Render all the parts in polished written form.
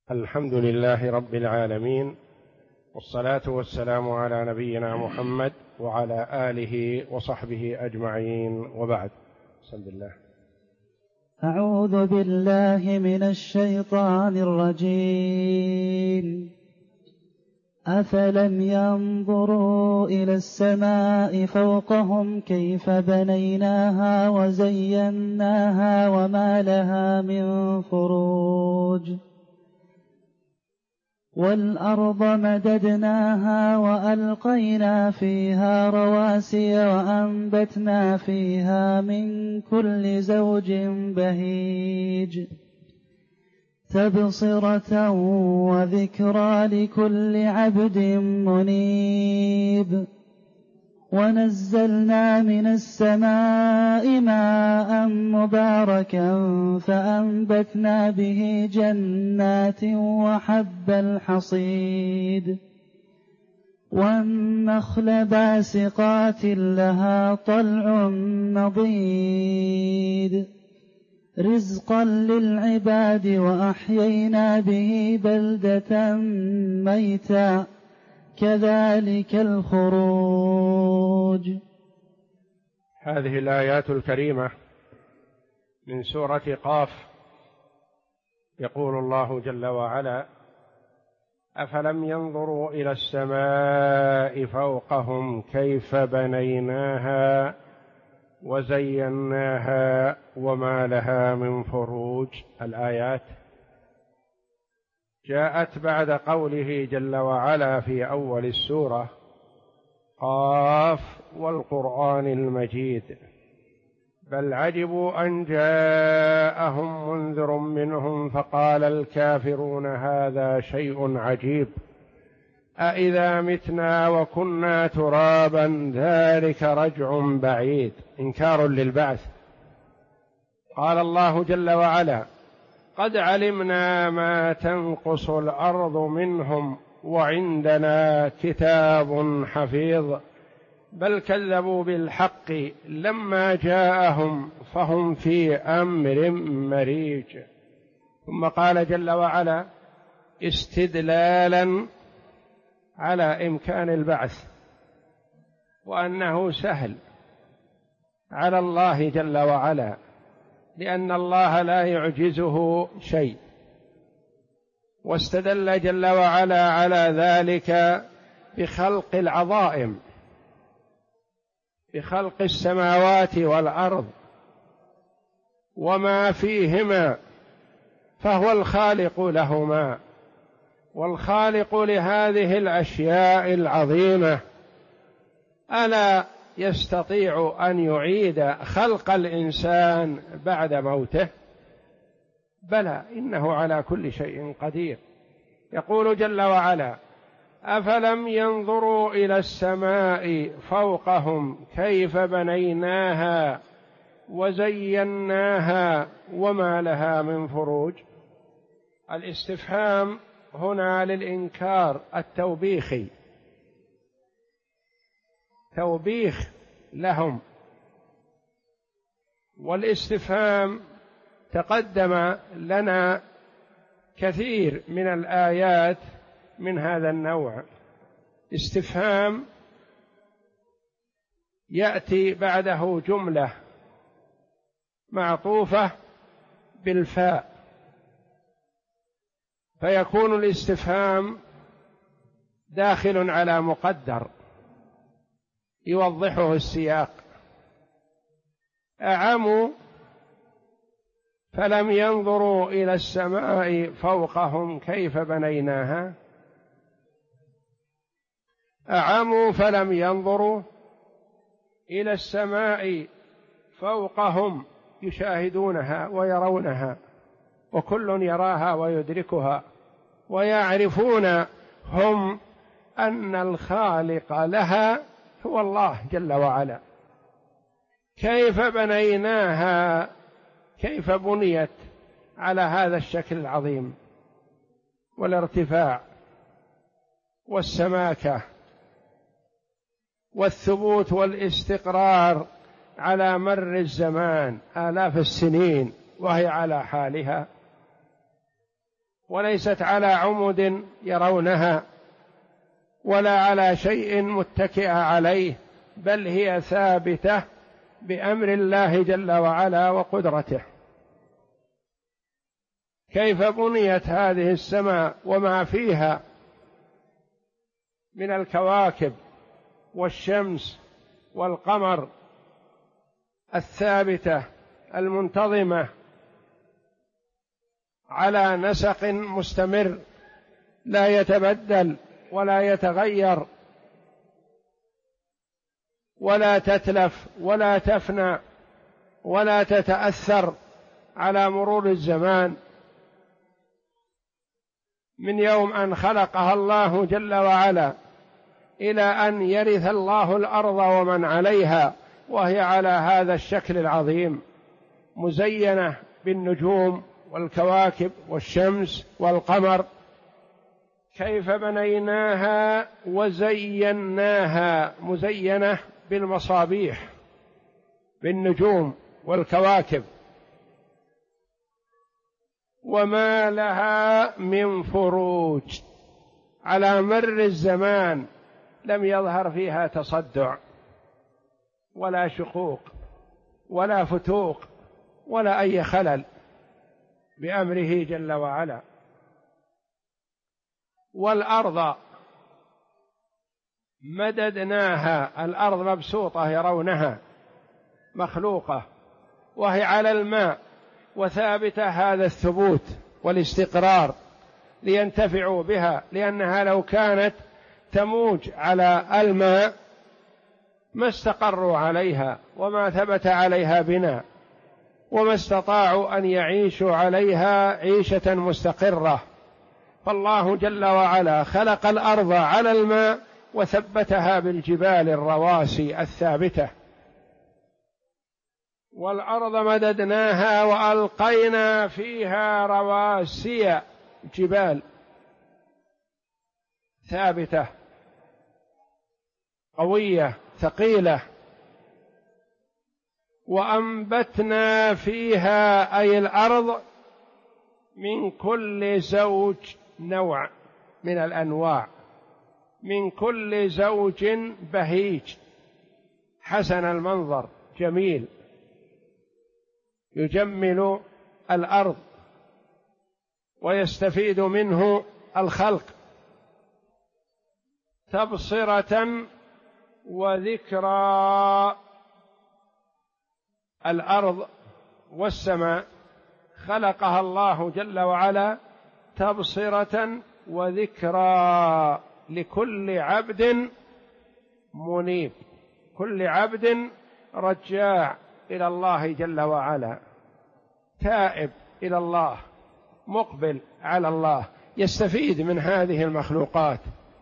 الحمد لله رب العالمين، والصلاة والسلام على نبينا محمد وعلى آله وصحبه أجمعين، وبعد. بسم الله. أعوذ بالله من الشيطان الرجيم. أفلم ينظروا إلى السماء فوقهم كيف بنيناها وزيناها وما لها من فروج، والأرض مددناها وألقينا فيها رواسي وأنبتنا فيها من كل زوج بهيج، تبصرة وذكرى لكل عبد منيب. ونزلنا من السماء ماء مباركا فأنبتنا به جنات وحب الحصيد، والنخل باسقات لها طلع نضيد، رزقا للعباد، وأحيينا به بلدة ميتا كذلك الخروج. هذه الآيات الكريمة من سورة قاف. يقول الله جل وعلا: أفلم ينظروا إلى السماء فوقهم كيف بنيناها وزيناها وما لها من فروج. الآيات جاءت بعد قوله جل وعلا في أول السورة: قاف والقرآن المجيد، بل عجبوا أن جاءهم منذر منهم فقال الكافرون هذا شيء عجيب، أإذا متنا وكنا ترابا ذلك رجع بعيد. إنكار للبعث. قال الله جل وعلا: قد علمنا ما تنقص الأرض منهم وعندنا كتاب حفيظ، بل كذبوا بالحق لما جاءهم فهم في أمر مريج. ثم قال جل وعلا استدلالا على إمكان البعث وأنه سهل على الله جل وعلا، لأن الله لا يعجزه شيء. واستدل جل وعلا على ذلك بخلق العظائم، بخلق السماوات والأرض وما فيهما، فهو الخالق لهما والخالق لهذه الأشياء العظيمة. ألا يستطيع أن يعيد خلق الإنسان بعد موته؟ بلى، إنه على كل شيء قدير. يقول جل وعلا: أفلم ينظروا إلى السماء فوقهم كيف بنيناها وزيناها وما لها من فروج. الاستفهام هنا للإنكار التوبيخي، توبيخ لهم. والاستفهام تقدم لنا كثير من الآيات من هذا النوع. استفهام يأتي بعده جملة معطوفة بالفاء، فيكون الاستفهام داخل على مقدر يوضحه السياق. أعموا فلم ينظروا إلى السماء فوقهم كيف بنيناها. أعموا فلم ينظروا إلى السماء فوقهم، يشاهدونها ويرونها، وكل يراها ويدركها، ويعرفون هم أن الخالق لها هو الله جل وعلا. كيف بنيناها، كيف بنيت على هذا الشكل العظيم والارتفاع والسماكة والثبوت والاستقرار على مر الزمان آلاف السنين وهي على حالها. وليست على عمد يرونها ولا على شيء متكئ عليه، بل هي ثابتة بأمر الله جل وعلا وقدرته. كيف بنيت هذه السماء وما فيها من الكواكب والشمس والقمر الثابتة المنتظمة على نسق مستمر لا يتبدل ولا يتغير ولا تتلف ولا تفنى ولا تتأثر على مرور الزمان، من يوم أن خلقها الله جل وعلا إلى أن يرث الله الأرض ومن عليها، وهي على هذا الشكل العظيم مزينة بالنجوم والكواكب والشمس والقمر. كيف بنيناها وزيناها، مزينة بالمصابيح بالنجوم والكواكب، وما لها من فروج، على مر الزمان لم يظهر فيها تصدع ولا شقوق ولا فتوق ولا أي خلل بأمره جل وعلا. والأرض مددناها، الأرض مبسوطة يرونها مخلوقة وهي على الماء وثابتة هذا الثبوت والاستقرار لينتفعوا بها، لأنها لو كانت تموج على الماء ما استقروا عليها وما ثبت عليها بناء وما استطاعوا أن يعيشوا عليها عيشة مستقرة. فالله جل وعلا خلق الأرض على الماء وثبتها بالجبال الرواسي الثابتة. والأرض مددناها وألقينا فيها رواسي، جبال ثابتة قوية ثقيلة، وأنبتنا فيها أي الأرض من كل زوج، نوع من الأنواع، من كل زوج بهيج حسن المنظر جميل يجمل الأرض ويستفيد منه الخلق، تبصرة وذكرى. الأرض والسماء خلقها الله جل وعلا تبصرة وذكرى لكل عبد منيب، كل عبد رجاع إلى الله جل وعلا، تائب إلى الله، مقبل على الله، يستفيد من هذه المخلوقات.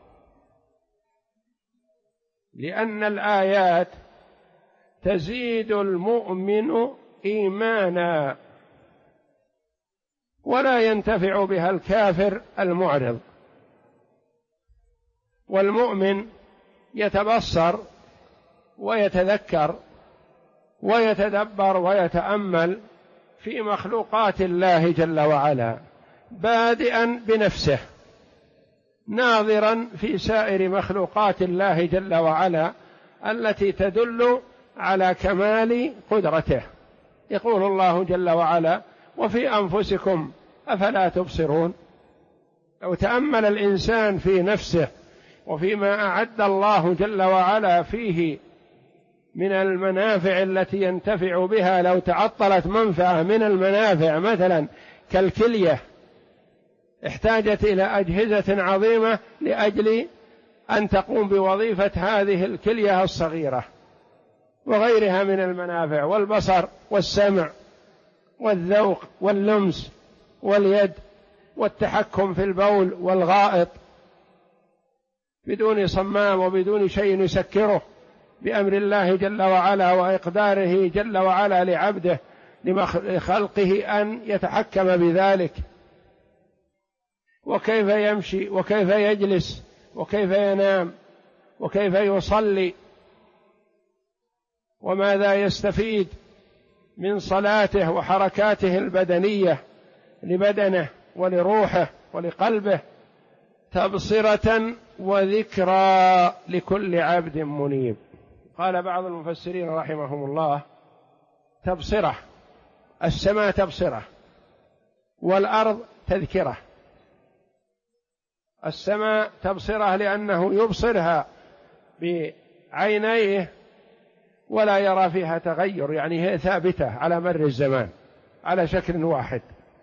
لأن الآيات تزيد المؤمن إيمانا ولا ينتفع بها الكافر المعرض. والمؤمن يتبصر ويتذكر ويتدبر ويتأمل في مخلوقات الله جل وعلا، بادئا بنفسه، ناظرا في سائر مخلوقات الله جل وعلا التي تدل على كمال قدرته. يقول الله جل وعلا: وفي أنفسكم أفلا تبصرون. لو تأمل الإنسان في نفسه وفيما أعد الله جل وعلا فيه من المنافع التي ينتفع بها، لو تعطلت منفعة من المنافع مثلا كالكلية احتاجت إلى أجهزة عظيمة لأجل أن تقوم بوظيفة هذه الكلية الصغيرة، وغيرها من المنافع، والبصر والسمع والذوق واللمس واليد والتحكم في البول والغائط بدون صمام وبدون شيء يسكره، بأمر الله جل وعلا وإقداره جل وعلا لعبده لخلقه أن يتحكم بذلك. وكيف يمشي وكيف يجلس وكيف ينام وكيف يصلي وماذا يستفيد من صلاته وحركاته البدنية لبدنه ولروحه ولقلبه، تبصرة وذكرى لكل عبد منيب. قال بعض المفسرين رحمهم الله: تبصرة، السماء تبصرة، والأرض تذكرة. السماء تبصرة لأنه يبصرها بعينيه ولا يرى فيها تغير، يعني هي ثابتة على مر الزمان على شكل واحد.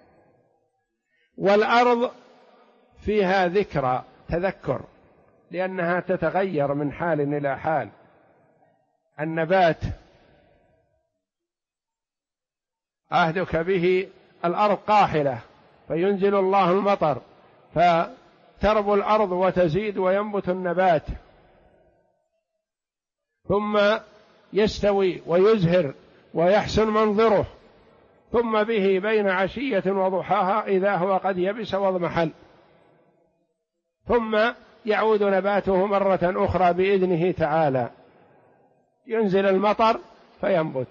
والأرض فيها ذكرى، تذكر، لأنها تتغير من حال إلى حال. النبات عهدك به الأرض قاحلة فينزل الله المطر فتربو الأرض وتزيد وينبت النبات، ثم يستوي ويزهر ويحسن منظره، ثم به بين عشية وضحاها إذا هو قد يبس واضمحل، ثم يعود نباته مرة أخرى بإذنه تعالى، ينزل المطر فينبت.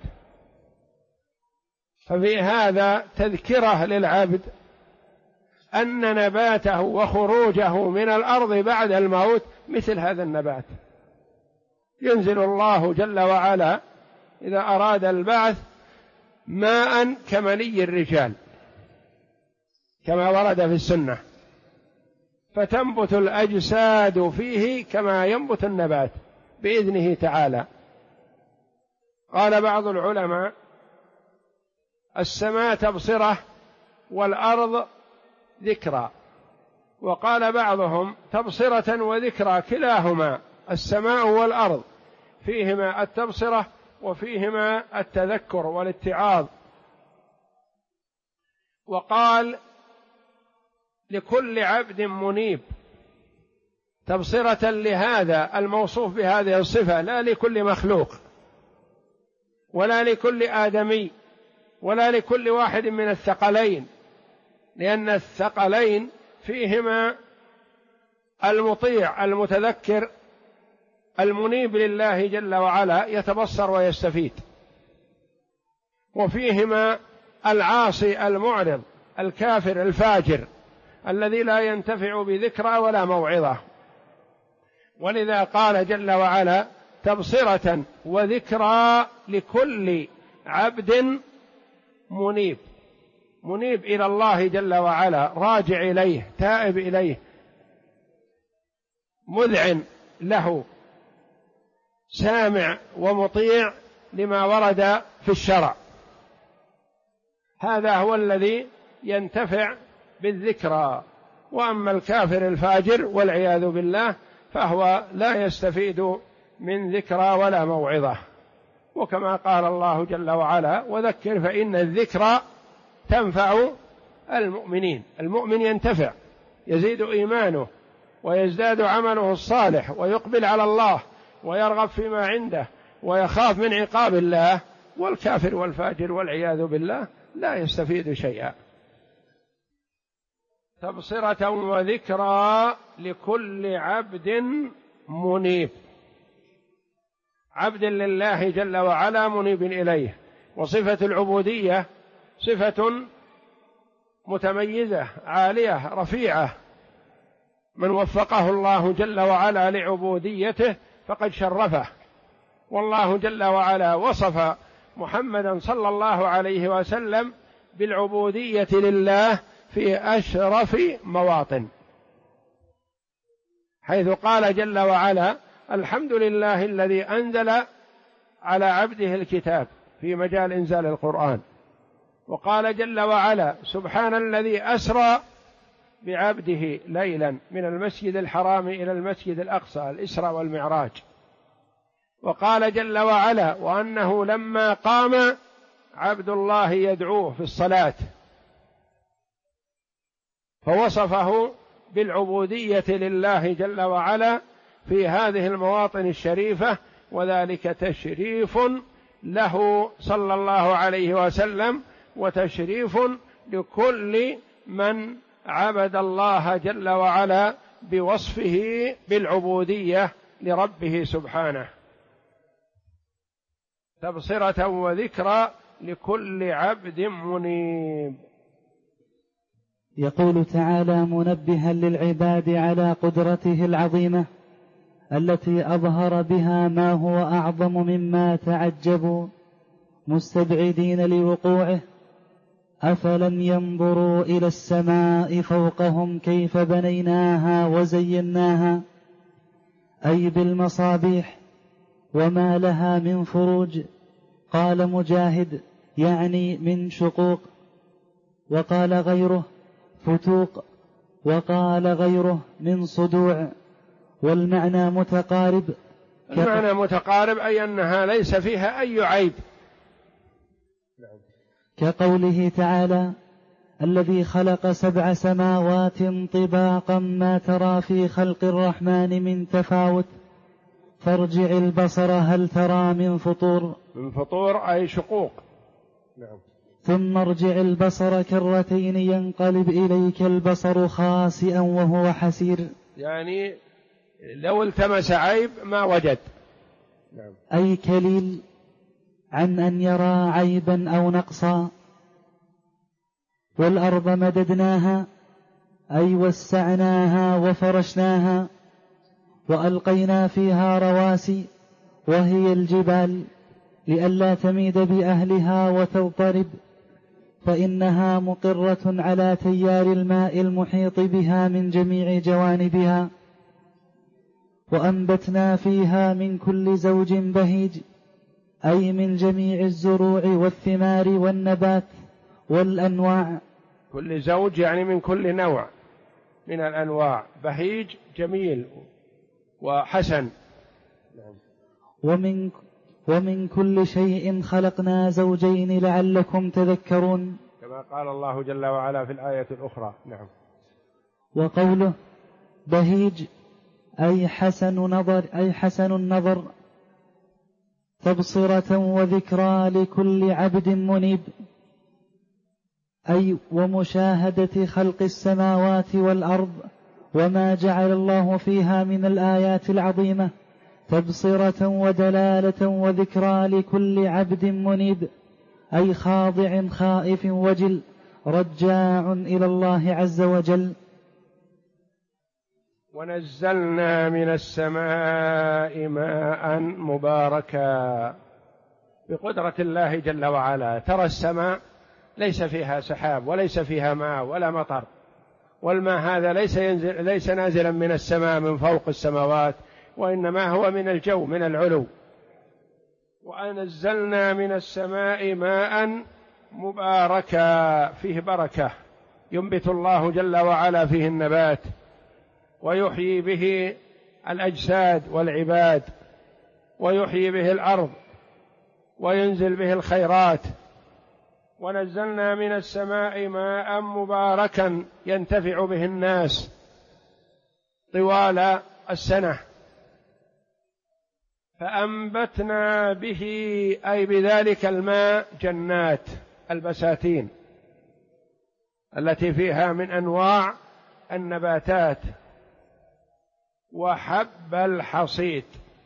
ففي هذا تذكرة للعبد أن نباته وخروجه من الأرض بعد الموت مثل هذا النبات. ينزل الله جل وعلا إذا أراد البعث ماء كمني الرجال كما ورد في السنة، فتنبت الأجساد فيه كما ينبت النبات بإذنه تعالى. قال بعض العلماء: السماء تبصرة والأرض ذكرى. وقال بعضهم: تبصرة وذكرى كلاهما، السماء والأرض فيهما التبصرة وفيهما التذكر والاتعاظ. وقال: لكل عبد منيب، تبصرة لهذا الموصوف بهذه الصفة، لا لكل مخلوق ولا لكل آدمي ولا لكل واحد من الثقلين، لأن الثقلين فيهما المطيع المتذكر المنيب لله جل وعلا يتبصر ويستفيد، وفيهما العاصي المعرض الكافر الفاجر الذي لا ينتفع بذكرى ولا موعظة. ولذا قال جل وعلا: تبصرة وذكرى لكل عبد منيب، منيب إلى الله جل وعلا، راجع إليه، تائب إليه، مذعن له، سامع ومطيع لما ورد في الشرع. هذا هو الذي ينتفع بالذكرى. وأما الكافر الفاجر والعياذ بالله فهو لا يستفيد من ذكرى ولا موعظة. وكما قال الله جل وعلا: وذكر فإن الذكرى تنفع المؤمنين. المؤمن ينتفع، يزيد إيمانه ويزداد عمله الصالح ويقبل على الله ويرغب فيما عنده ويخاف من عقاب الله. والكافر والفاجر والعياذ بالله لا يستفيد شيئا. تبصرة وذكرى لكل عبد منيب، عبد لله جل وعلا منيب إليه. وصفة العبودية صفة متميزة عالية رفيعة، من وفقه الله جل وعلا لعبوديته فقد شرفه. والله جل وعلا وصف محمدا صلى الله عليه وسلم بالعبودية لله في أشرف مواطن، حيث قال جل وعلا: الحمد لله الذي أنزل على عبده الكتاب في مجال إنزال القرآن. وقال جل وعلا: سبحان الذي أسرى بعبده ليلا من المسجد الحرام إلى المسجد الأقصى، الإسراء والمعراج. وقال جل وعلا: وأنه لما قام عبد الله يدعوه في الصلاة، فوصفه بالعبودية لله جل وعلا في هذه المواطن الشريفة، وذلك تشريف له صلى الله عليه وسلم وتشريف لكل من عبد الله جل وعلا بوصفه بالعبودية لربه سبحانه. تبصرة وذكرى لكل عبد منيب، يقول تعالى منبها للعباد على قدرته العظيمة التي أظهر بها ما هو أعظم مما تعجبوا مستبعدين لوقوعه. أفلم ينظروا إلى السماء فوقهم كيف بنيناها وزيناها، أي بالمصابيح وما لها من فروج. قال مجاهد يعني من شقوق، وقال غيره فتوق، وقال غيره من صدوع، والمعنى متقارب. المعنى متقارب أي أنها ليس فيها أي عيب، كقوله تعالى الذي خلق 7 سماوات طباقا ما ترى في خلق الرحمن من تفاوت فارجع البصر هل ترى من فطور. من فطور أي شقوق. نعم. ثم ارجع البصر كرتين ينقلب إليك البصر خاسئا وهو حسير، يعني لو التمس عيب ما وجد. نعم. أي كليل عن أن يرى عيبا أو نقصا. والأرض مددناها أي وسعناها وفرشناها وألقينا فيها رواسي وهي الجبال لئلا تميد بأهلها وتضطرب، فإنها مقرة على تيار الماء المحيط بها من جميع جوانبها. وأنبتنا فيها من كل زوج بهيج أي من جميع الزروع والثمار والنبات والأنواع. كل زوج يعني من كل نوع من الأنواع، بهيج جميل وحسن. ومن كل شيء خلقنا زوجين لعلكم تذكرون، كما قال الله جل وعلا في الآية الأخرى. نعم. وقوله بهيج أي حسن النظر تبصرة وذكرى لكل عبد منيب، أي ومشاهدة خلق السماوات والأرض وما جعل الله فيها من الآيات العظيمة تبصرة ودلالة وذكرى لكل عبد منيب، أي خاضع خائف وجل رجاع إلى الله عز وجل. ونزلنا من السماء ماء مباركا، بقدرة الله جل وعلا. ترى السماء ليس فيها سحاب وليس فيها ماء ولا مطر، والماء هذا ليس نازلا من السماء من فوق السماوات، وإنما هو من الجو من العلو. وأنزلنا من السماء ماء مباركا فيه بركة، ينبت الله جل وعلا فيه النبات ويحيي به الأجساد والعباد، ويحيي به الأرض وينزل به الخيرات. ونزلنا من السماء ماء مباركا ينتفع به الناس طوال السنة، فأنبتنا به أي بذلك الماء جنات البساتين التي فيها من أنواع النباتات. وحب الحصيد،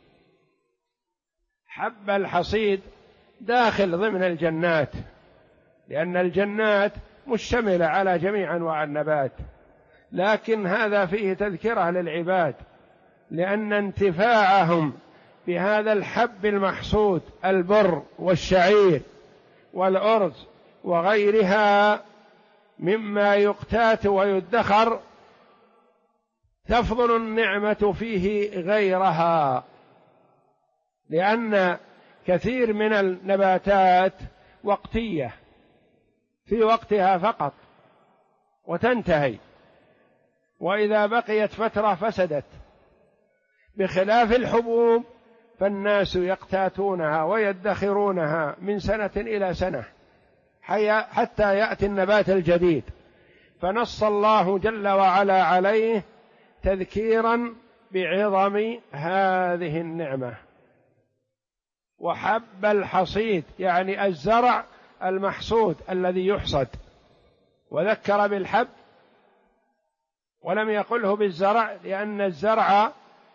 حب الحصيد داخل ضمن الجنات، لأن الجنات مشتملة على جميع أنواع النبات، لكن هذا فيه تذكرة للعباد، لأن انتفاعهم بهذا الحب المحصود البر والشعير والأرز وغيرها مما يقتات ويدخر تفضل النعمة فيه غيرها، لأن كثير من النباتات وقتية في وقتها فقط وتنتهي، وإذا بقيت فترة فسدت، بخلاف الحبوب فالناس يقتاتونها ويدخرونها من سنة إلى سنة حتى يأتي النبات الجديد. فنص الله جل وعلا عليه تذكيرا بعظم هذه النعمة. وحب الحصيد يعني الزرع المحصود الذي يحصد، وذكر بالحب ولم يقله بالزرع، لأن الزرع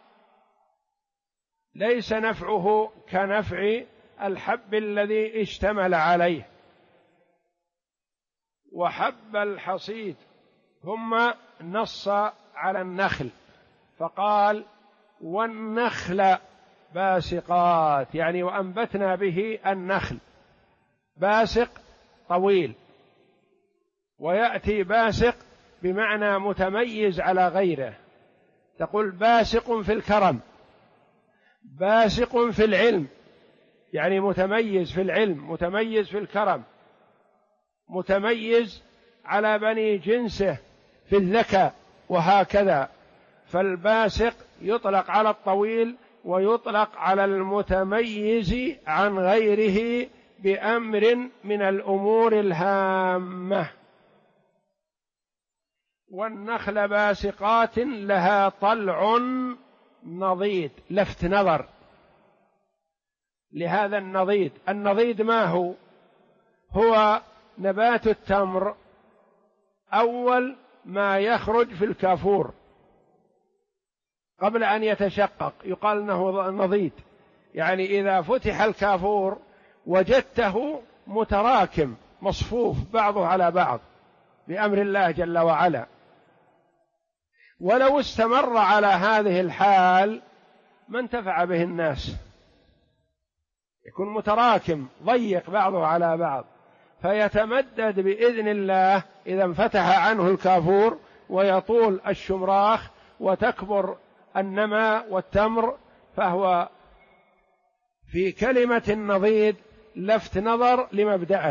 ليس نفعه كنفع الحب الذي اشتمل عليه. وحب الحصيد ثم نص على النخل فقال والنخل باسقات، يعني وأنبتنا به النخل. باسق طويل، ويأتي باسق بمعنى متميز على غيره، تقول باسق في الكرم، باسق في العلم، يعني متميز في العلم، متميز في الكرم، متميز على بني جنسه في الذكاء، وهكذا. فالباسق يطلق على الطويل ويطلق على المتميز عن غيره بأمر من الأمور الهامة. والنخل باسقات لها طلع نضيد، لفت نظر لهذا النضيد. النضيد ما هو؟ هو نبات التمر أول ما يخرج في الكافور قبل أن يتشقق، يقال أنه نضيد، يعني إذا فتح الكافور وجدته متراكم مصفوف بعضه على بعض بأمر الله جل وعلا. ولو استمر على هذه الحال ما انتفع به الناس، يكون متراكم ضيق بعضه على بعض، فيتمدد بإذن الله إذا انفتح عنه الكافور ويطول الشمراخ وتكبر النمى والتمر. فهو في كلمة النضيد لفت نظر لمبدأه.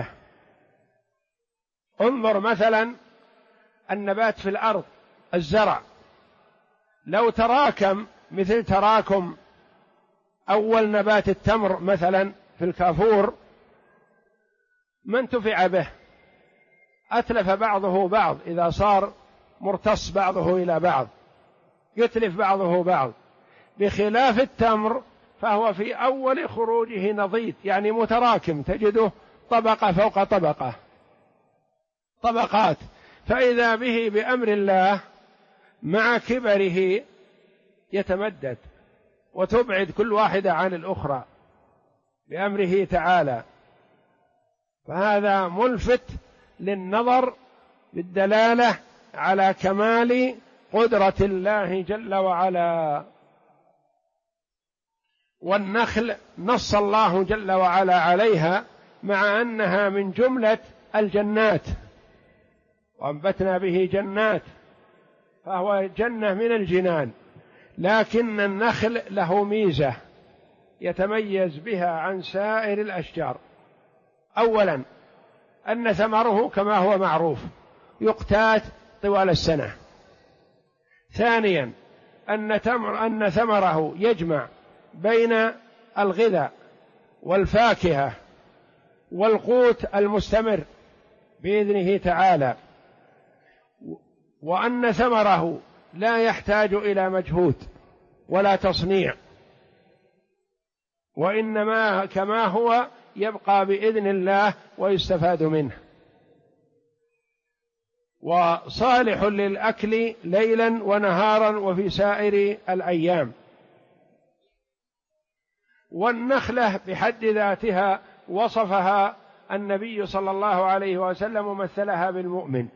انظر مثلا النبات في الأرض، الزرع لو تراكم مثل تراكم أول نبات التمر مثلا في الكافور ما انتفع به، أتلف بعضه بعض، إذا صار مرتص بعضه إلى بعض يتلف بعضه بعض. بخلاف التمر فهو في أول خروجه نضيد، يعني متراكم، تجده طبقة فوق طبقة، طبقات، فإذا به بأمر الله مع كبره يتمدد وتبعد كل واحدة عن الأخرى بأمره تعالى. فهذا ملفت للنظر بالدلالة على كمال قدرة الله جل وعلا. والنخل نص الله جل وعلا عليها مع أنها من جملة الجنات، وأنبتنا به جنات، فهو جنة من الجنان، لكن النخل له ميزة يتميز بها عن سائر الأشجار. أولا أن ثمره كما هو معروف يقتات طوال السنة. ثانيا أن ثمره يجمع بين الغذاء والفاكهة والقوت المستمر بإذنه تعالى، وأن ثمره لا يحتاج إلى مجهود ولا تصنيع، وإنما كما هو يبقى بإذن الله ويستفاد منه، وصالح للأكل ليلا ونهارا وفي سائر الأيام. والنخلة بحد ذاتها وصفها النبي صلى الله عليه وسلم ومثلها بالمؤمن،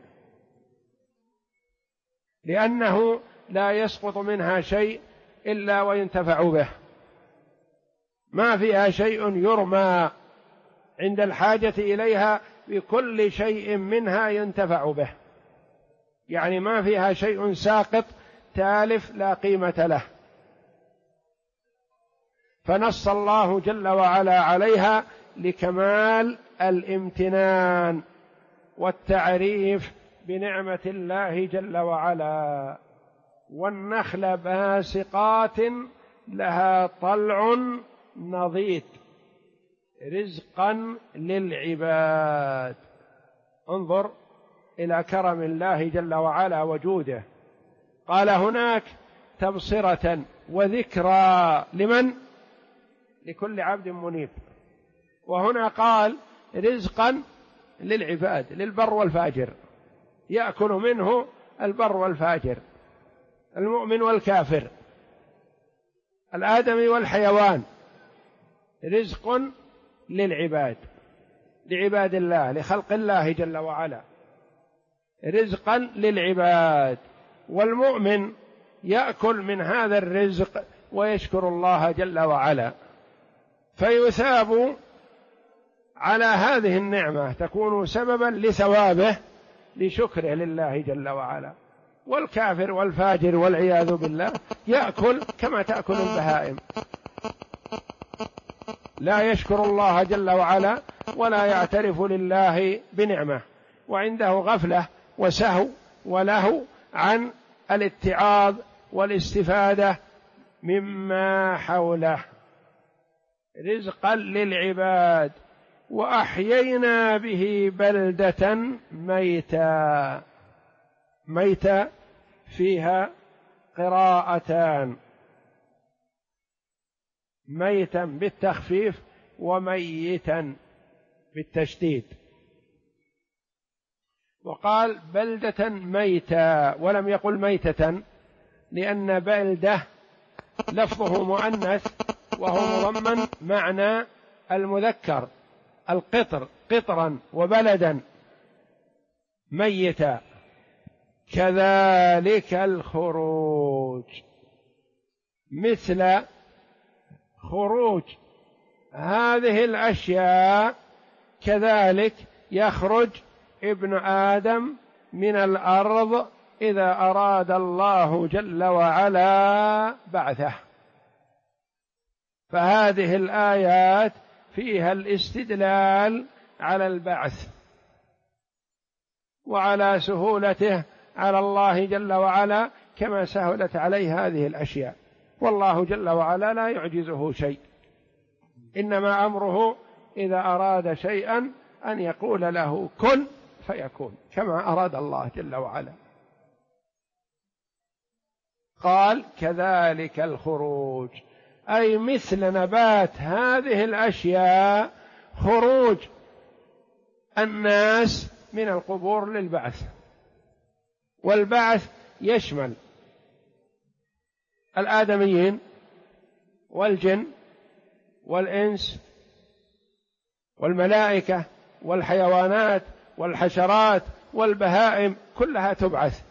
لأنه لا يسقط منها شيء إلا وينتفع به، ما فيها شيء يرمى، عند الحاجة إليها بكل شيء منها ينتفع به، يعني ما فيها شيء ساقط تالف لا قيمة له. فنص الله جل وعلا عليها لكمال الامتنان والتعريف بنعمة الله جل وعلا. والنخل باسقات لها طلع نضيد رزقا للعباد. انظر إلى كرم الله جل وعلا وجوده. قال هناك تبصرة وذكرى لمن؟ لكل عبد منيب. وهنا قال رزقا للعباد، للبر والفاجر، يأكل منه البر والفاجر، المؤمن والكافر، الآدمي والحيوان، رزق للعباد، لعباد الله، لخلق الله جل وعلا، رزقا للعباد، والمؤمن يأكل من هذا الرزق ويشكر الله جل وعلا، فيثاب على هذه النعمة، تكون سببا لثوابه لشكره لله جل وعلا. والكافر والفاجر والعياذ بالله يأكل كما تأكل البهائم، لا يشكر الله جل وعلا ولا يعترف لله بنعمه، وعنده غفلة وسهو ولهو عن الاتعاظ والاستفادة مما حوله. رزقا للعباد وأحيينا به بلدة ميتا. ميتا فيها قراءتان، ميتا بالتخفيف وميتا بالتشديد، وقال بلدة ميتا ولم يقل ميتة، لأن بلدة لفظه مؤنث وهو مضمن معنى المذكر القطر، قطرا وبلدا ميتا. كذلك الخروج، مثل خروج هذه الأشياء كذلك يخرج ابن آدم من الأرض إذا أراد الله جل وعلا بعثه. فهذه الآيات فيها الاستدلال على البعث وعلى سهولته على الله جل وعلا كما سهلت عليه هذه الأشياء، والله جل وعلا لا يعجزه شيء، إنما أمره إذا أراد شيئا أن يقول له كن فيكون كما أراد الله جل وعلا. قال كذلك الخروج، أي مثل نبات هذه الأشياء خروج الناس من القبور للبعث. والبعث يشمل الآدميين والجن والإنس والملائكة والحيوانات والحشرات والبهائم، كلها تبعث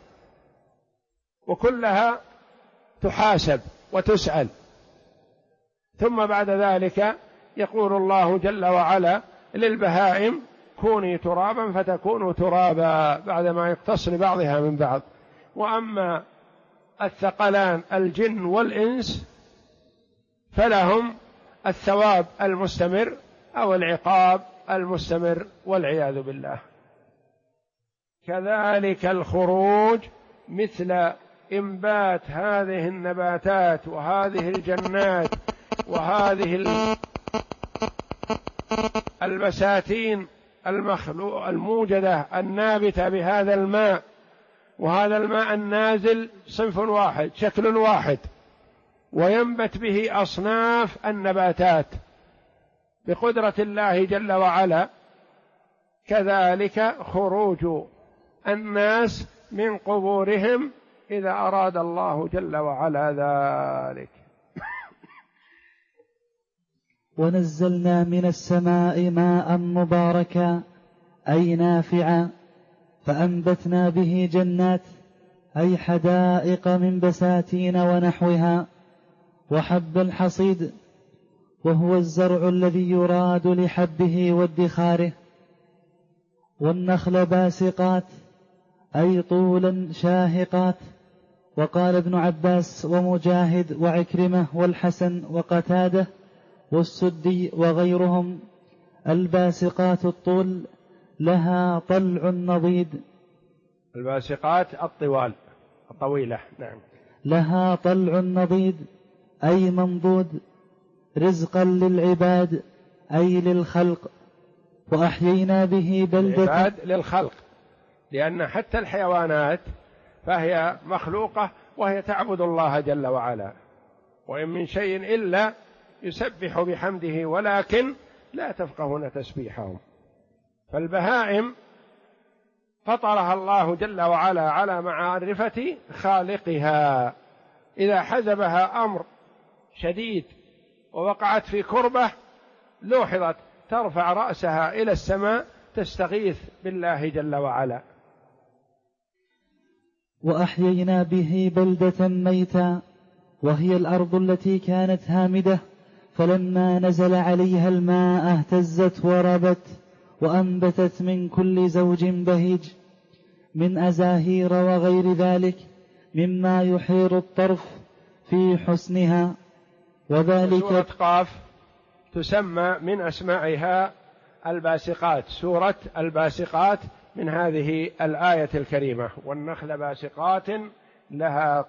وكلها تحاسب وتسأل. ثم بعد ذلك يقول الله جل وعلا للبهائم كوني ترابا فتكون ترابا بعدما يقتص بعضها من بعض. وأما الثقلان الجن والإنس فلهم الثواب المستمر أو العقاب المستمر والعياذ بالله. كذلك الخروج مثل إنبات هذه النباتات وهذه الجنات وهذه البساتين الموجدة النابتة بهذا الماء، وهذا الماء النازل صنف واحد شكل واحد، وينبت به أصناف النباتات بقدرة الله جل وعلا. كذلك خروج الناس من قبورهم إذا أراد الله جل وعلا ذلك. ونزلنا من السماء ماء مباركا أي نافعا فأنبتنا به جنات أي حدائق من بساتين ونحوها، وحب الحصيد وهو الزرع الذي يراد لحبه وادخاره، والنخل باسقات أي طولا شاهقات. وقال ابن عباس ومجاهد وعكرمة والحسن وقتادة والسدي وغيرهم الباسقات الطول لها طلع نضيد. الباسقات الطوال الطويلة، نعم. لها طلع نضيد أي منضود، رزقا للعباد أي للخلق. وأحيينا به بلدة، العباد للخلق، لأن حتى الحيوانات فهي مخلوقة وهي تعبد الله جل وعلا، وإن من شيء إلا يسبح بحمده ولكن لا تفقهون تسبيحهم. فالبهائم فطرها الله جل وعلا على معرفة خالقها، إذا حزبها أمر شديد ووقعت في كربة لوحظت ترفع رأسها إلى السماء تستغيث بالله جل وعلا. وأحيينا به بلدة ميتا وهي الأرض التي كانت هامدة فلما نزل عليها الماء اهتزت وربت وأنبتت من كل زوج بهيج من أزاهير وغير ذلك مما يحير الطرف في حسنها. وذلك سورة قاف تسمى من أسمائها الباسقات، سورة الباسقات من هذه الآية الكريمة، والنخل باسقات لها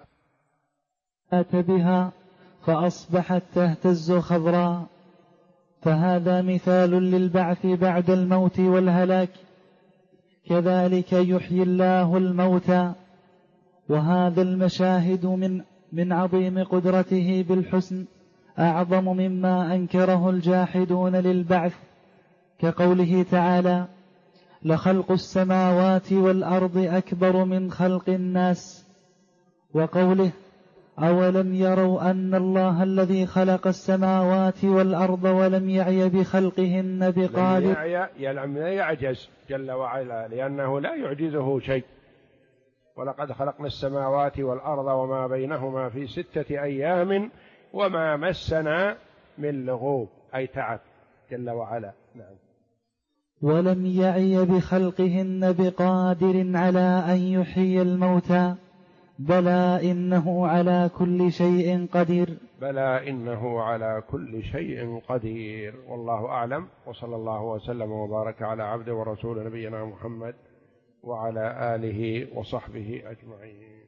بها فأصبحت تهتز خضراء. فهذا مثال للبعث بعد الموت والهلاك، كذلك يحيي الله الموتى. وهذا المشاهد من عظيم قدرته بالحسن أعظم مما أنكره الجاحدون للبعث، كقوله تعالى: لخلق السماوات والأرض أكبر من خلق الناس، وقوله: أولم يروا أن الله الذي خلق السماوات والأرض ولم يعي بخلقهن بقادر. لم يعجز جل وعلا، لأنه لا يعجزه شيء. ولقد خلقنا السماوات والأرض وما بينهما في 6 أيام وما مسنا من لغوب، أي تعب جل وعلا. نعم. ولم يعي بخلقهن بقادر على أن يحيي الموتى، بلى إنه على كل شيء قدير. بلى إنه على كل شيء قدير. والله أعلم، وصلى الله وسلم وبارك على عبده ورسول نبينا محمد وعلى آله وصحبه أجمعين.